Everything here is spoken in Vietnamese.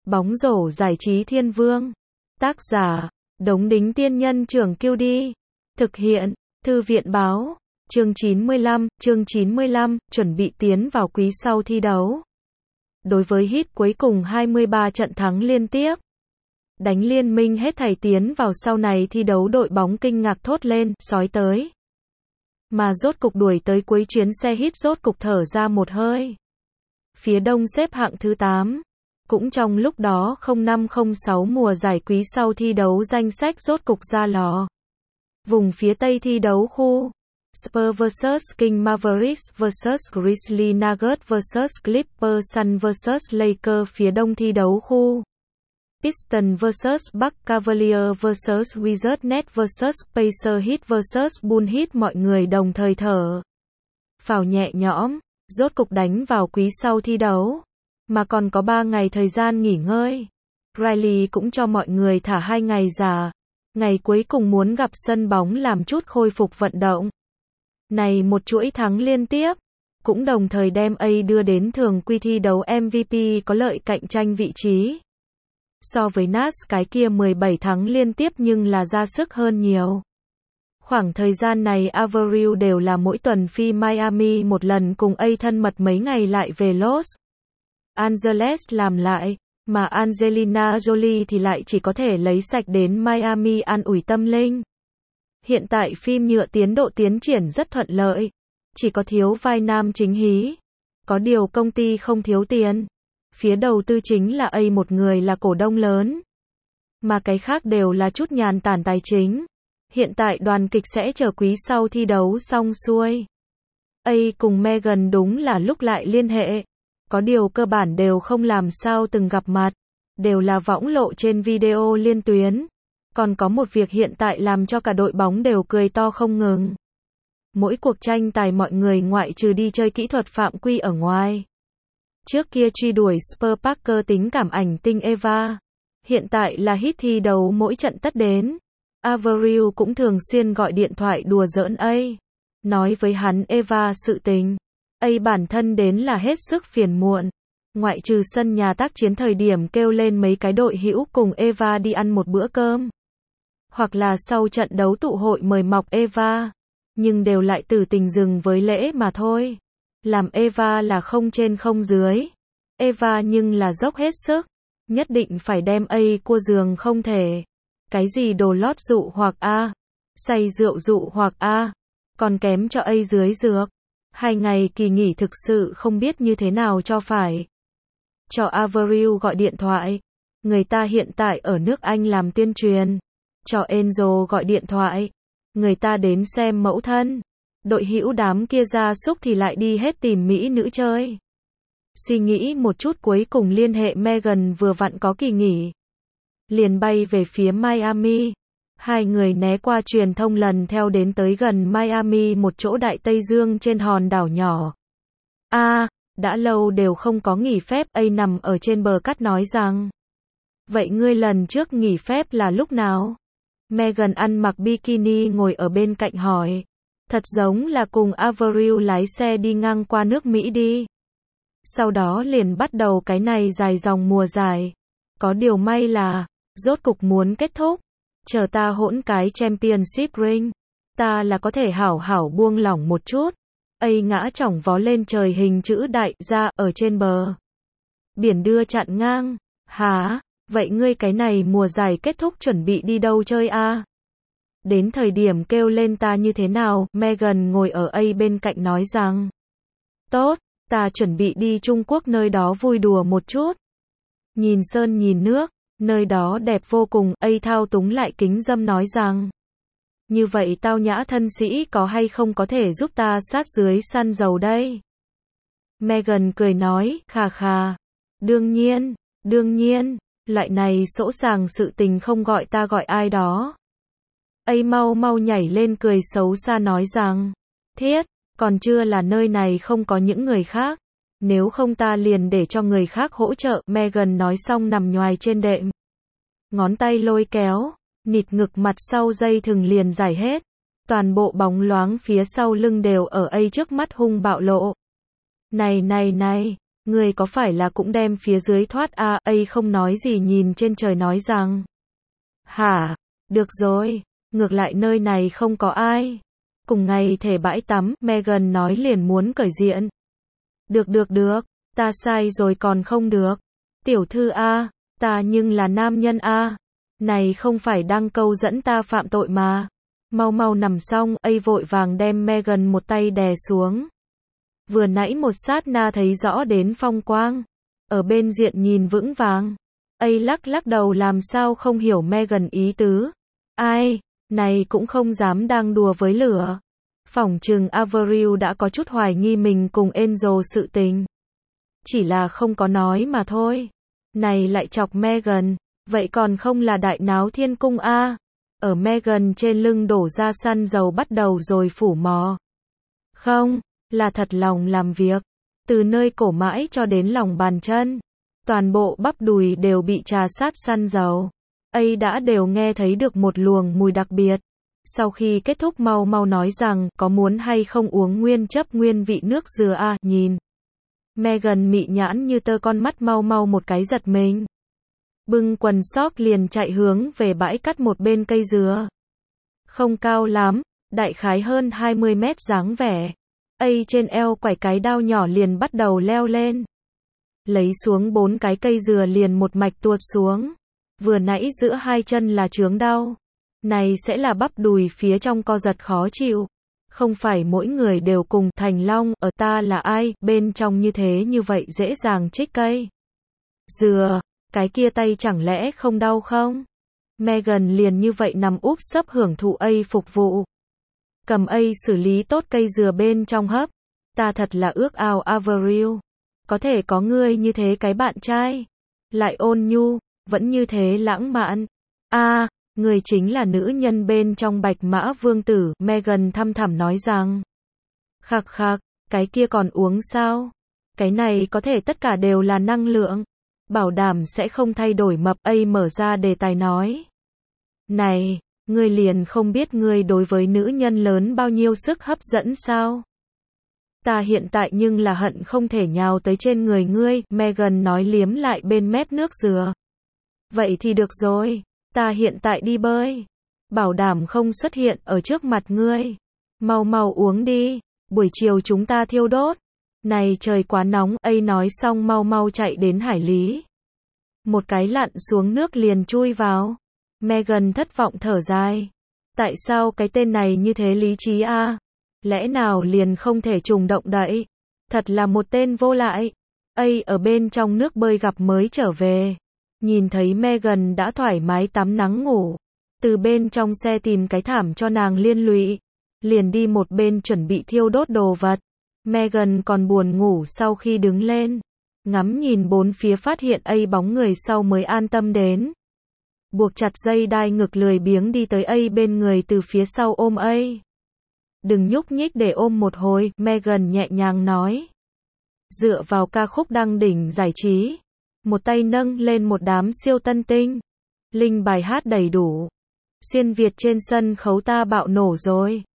Bóng rổ giải trí thiên vương. Tác giả, Đống Đính Tiên Nhân Trưởng QD. Thực hiện, Thư viện Báo. Chương 95, chuẩn bị tiến vào quý sau thi đấu. Đối với Heat cuối cùng 23 trận thắng liên tiếp. Đánh liên minh hết thảy tiến vào sau này thi đấu, đội bóng kinh ngạc thốt lên, sói tới. Mà rốt cục đuổi tới cuối chuyến xe Heat rốt cục thở ra một hơi. Phía đông xếp hạng thứ 8. Cũng trong lúc đó 05-06 mùa giải quý sau thi đấu danh sách rốt cục ra lò. Vùng phía tây thi đấu khu. Spurs vs King Mavericks vs Grizzlies Nuggets vs Clippers Sun vs Lakers. Phía đông thi đấu khu. Pistons vs Bucks Cavaliers vs Wizards Nets vs Pacers Heat vs Bulls Heat. Mọi người đồng thời thở phào nhẹ nhõm, rốt cục đánh vào quý sau thi đấu. Mà còn có 3 ngày thời gian nghỉ ngơi. Riley cũng cho mọi người thả 2 ngày giả. Ngày cuối cùng muốn gặp sân bóng làm chút khôi phục vận động. Này một chuỗi thắng liên tiếp, cũng đồng thời đem A đưa đến thường quy thi đấu MVP có lợi cạnh tranh vị trí. So với Nats cái kia 17 thắng liên tiếp nhưng là ra sức hơn nhiều. Khoảng thời gian này Avril đều là mỗi tuần phi Miami một lần cùng A thân mật mấy ngày lại về Los Angeles làm lại, mà Angelina Jolie thì lại chỉ có thể lấy sạch đến Miami an ủi tâm linh. Hiện tại phim nhựa tiến độ tiến triển rất thuận lợi, chỉ có thiếu vai nam chính hí. Có điều công ty không thiếu tiền. Phía đầu tư chính là A một người là cổ đông lớn, mà cái khác đều là chút nhàn tản tài chính. Hiện tại đoàn kịch sẽ chờ quý sau thi đấu xong xuôi. A cùng Megan đúng là lúc lại liên hệ. Có điều cơ bản đều không làm sao từng gặp mặt, đều là võng lộ trên video liên tuyến. Còn có một việc hiện tại làm cho cả đội bóng đều cười to không ngừng. Mỗi cuộc tranh tài mọi người ngoại trừ đi chơi kỹ thuật phạm quy ở ngoài. Trước kia truy đuổi Spurs Parker tính cảm ảnh tinh Eva. Hiện tại là Heat thi đấu mỗi trận tất đến. Avril cũng thường xuyên gọi điện thoại đùa giỡn A. Nói với hắn Eva sự tình. A bản thân đến là hết sức phiền muộn. Ngoại trừ sân nhà tác chiến thời điểm kêu lên mấy cái đội hữu cùng Eva đi ăn một bữa cơm. Hoặc là sau trận đấu tụ hội mời mọc Eva. Nhưng đều lại từ tình dừng với lễ mà thôi. Làm Eva là không trên không dưới. Eva nhưng là dốc hết sức. Nhất định phải đem A cua giường không thể. Cái gì đồ lót dụ hoặc A. Say rượu dụ hoặc A. Còn kém cho A dưới dược. 2 ngày kỳ nghỉ thực sự không biết như thế nào cho phải. Cho Avril gọi điện thoại. Người ta hiện tại ở nước Anh làm tuyên truyền. Cho Enzo gọi điện thoại. Người ta đến xem mẫu thân. Đội hữu đám kia ra súc thì lại đi hết tìm mỹ nữ chơi. Suy nghĩ một chút cuối cùng liên hệ Megan vừa vặn có kỳ nghỉ. Liền bay về phía Miami. 2 người né qua truyền thông lần theo đến tới gần Miami một chỗ đại Tây Dương trên hòn đảo nhỏ. Đã lâu đều không có nghỉ phép. A nằm ở trên bờ cát nói rằng. Vậy ngươi lần trước nghỉ phép là lúc nào? Megan ăn mặc bikini ngồi ở bên cạnh hỏi. Thật giống là cùng Avril lái xe đi ngang qua nước Mỹ đi. Sau đó liền bắt đầu cái này dài dòng mùa giải. Có điều may là, rốt cục muốn kết thúc. Chờ ta hỗn cái championship ring. Ta là có thể hảo hảo buông lỏng một chút. A ngã chỏng vó lên trời hình chữ đại ra ở trên bờ. Biển đưa chặn ngang. Hả? Vậy ngươi cái này mùa giải kết thúc chuẩn bị đi đâu chơi a? Đến thời điểm kêu lên ta như thế nào? Megan ngồi ở A bên cạnh nói rằng. Tốt, ta chuẩn bị đi Trung Quốc nơi đó vui đùa một chút. Nhìn sơn nhìn nước, nơi đó đẹp vô cùng. A thao túng lại kính dâm nói rằng. Như vậy tao nhã thân sĩ có hay không có thể giúp ta sát dưới săn dầu đây? Megan cười nói, khà khà. Đương nhiên, loại này sỗ sàng sự tình không gọi ta gọi ai đó. A mau nhảy lên cười xấu xa nói rằng. Thiết, còn chưa là nơi này không có những người khác. Nếu không ta liền để cho người khác hỗ trợ. Megan nói xong nằm nhoài trên đệm. Ngón tay lôi kéo. Nịt ngực mặt sau dây thừng liền giải hết. Toàn bộ bóng loáng phía sau lưng đều ở A trước mắt hung bạo lộ. Này, Người có phải là cũng đem phía dưới thoát à, ấy không nói gì nhìn trên trời nói rằng. Hả, được rồi, ngược lại nơi này không có ai. Cùng ngày thể bãi tắm, Megan nói liền muốn cởi diện. Được, ta sai rồi còn không được. Tiểu thư a, ta nhưng là nam nhân a. Này không phải đang câu dẫn ta phạm tội mà. Mau mau nằm xong, ấy vội vàng đem Megan một tay đè xuống. Vừa nãy một sát na thấy rõ đến phong quang. Ở bên diện nhìn vững vàng. Ấy lắc đầu làm sao không hiểu Megan ý tứ. Ai, này cũng không dám đang đùa với lửa. Phỏng chừng Avril đã có chút hoài nghi mình cùng Angel sự tình. Chỉ là không có nói mà thôi. Này lại chọc Megan, vậy còn không là đại náo thiên cung a? Ở Megan trên lưng đổ ra xăng dầu bắt đầu rồi phủ mò. Không, là thật lòng làm việc. Từ nơi cổ mãi cho đến lòng bàn chân. Toàn bộ bắp đùi đều bị trà sát xăng dầu. Ấy đã đều nghe thấy được một luồng mùi đặc biệt. Sau khi kết thúc mau mau nói rằng, có muốn hay không uống nguyên chấp nguyên vị nước dừa à, nhìn. Megan mị nhãn như tơ con mắt mau mau một cái giật mình. Bưng quần sóc liền chạy hướng về bãi cắt một bên cây dừa. Không cao lắm, đại khái hơn 20 mét dáng vẻ. Ây trên eo quải cái đao nhỏ liền bắt đầu leo lên. Lấy xuống 4 cái cây dừa liền một mạch tuột xuống. Vừa nãy giữa hai chân là chướng đau. Này sẽ là bắp đùi phía trong co giật khó chịu. Không phải mỗi người đều cùng Thành Long, ở ta là ai, bên trong như thế như vậy dễ dàng trích cây dừa, cái kia tay chẳng lẽ không đau không? Megan liền như vậy nằm úp sấp hưởng thụ ấy phục vụ. Cầm ấy xử lý tốt cây dừa bên trong hấp. Ta thật là ước ao Avril. Có thể có ngươi như thế cái bạn trai. Lại ôn nhu, vẫn như thế lãng mạn. A, người chính là nữ nhân bên trong Bạch Mã Vương tử, Megan thăm thẳm nói rằng. Khạc, cái kia còn uống sao? Cái này có thể tất cả đều là năng lượng. Bảo đảm sẽ không thay đổi mập, ấy mở ra đề tài nói. Này, ngươi liền không biết ngươi đối với nữ nhân lớn bao nhiêu sức hấp dẫn sao? Ta hiện tại nhưng là hận không thể nhào tới trên người ngươi, Megan nói liếm lại bên mép nước dừa. Vậy thì được rồi, ta hiện tại đi bơi. Bảo đảm không xuất hiện ở trước mặt ngươi. Mau mau uống đi, buổi chiều chúng ta thiêu đốt. Này trời quá nóng, ấy nói xong mau mau chạy đến hải lý. Một cái lặn xuống nước liền chui vào. Megan thất vọng thở dài. Tại sao cái tên này như thế lý trí a? Lẽ nào liền không thể trùng động đậy? Thật là một tên vô lại. Ấy ở bên trong nước bơi gặp mới trở về. Nhìn thấy Megan đã thoải mái tắm nắng ngủ. Từ bên trong xe tìm cái thảm cho nàng liên lụy. Liền đi một bên chuẩn bị thiêu đốt đồ vật. Megan còn buồn ngủ sau khi đứng lên. Ngắm nhìn bốn phía phát hiện ấy bóng người sau mới an tâm đến. Buộc chặt dây đai ngực lười biếng đi tới ấy bên người từ phía sau ôm ấy. Đừng nhúc nhích để ôm một hồi, Megan nhẹ nhàng nói. Dựa vào ca khúc đăng đỉnh giải trí. Một tay nâng lên một đám siêu tân tinh. Linh bài hát đầy đủ. Xuyên Việt trên sân khấu ta bạo nổ rồi.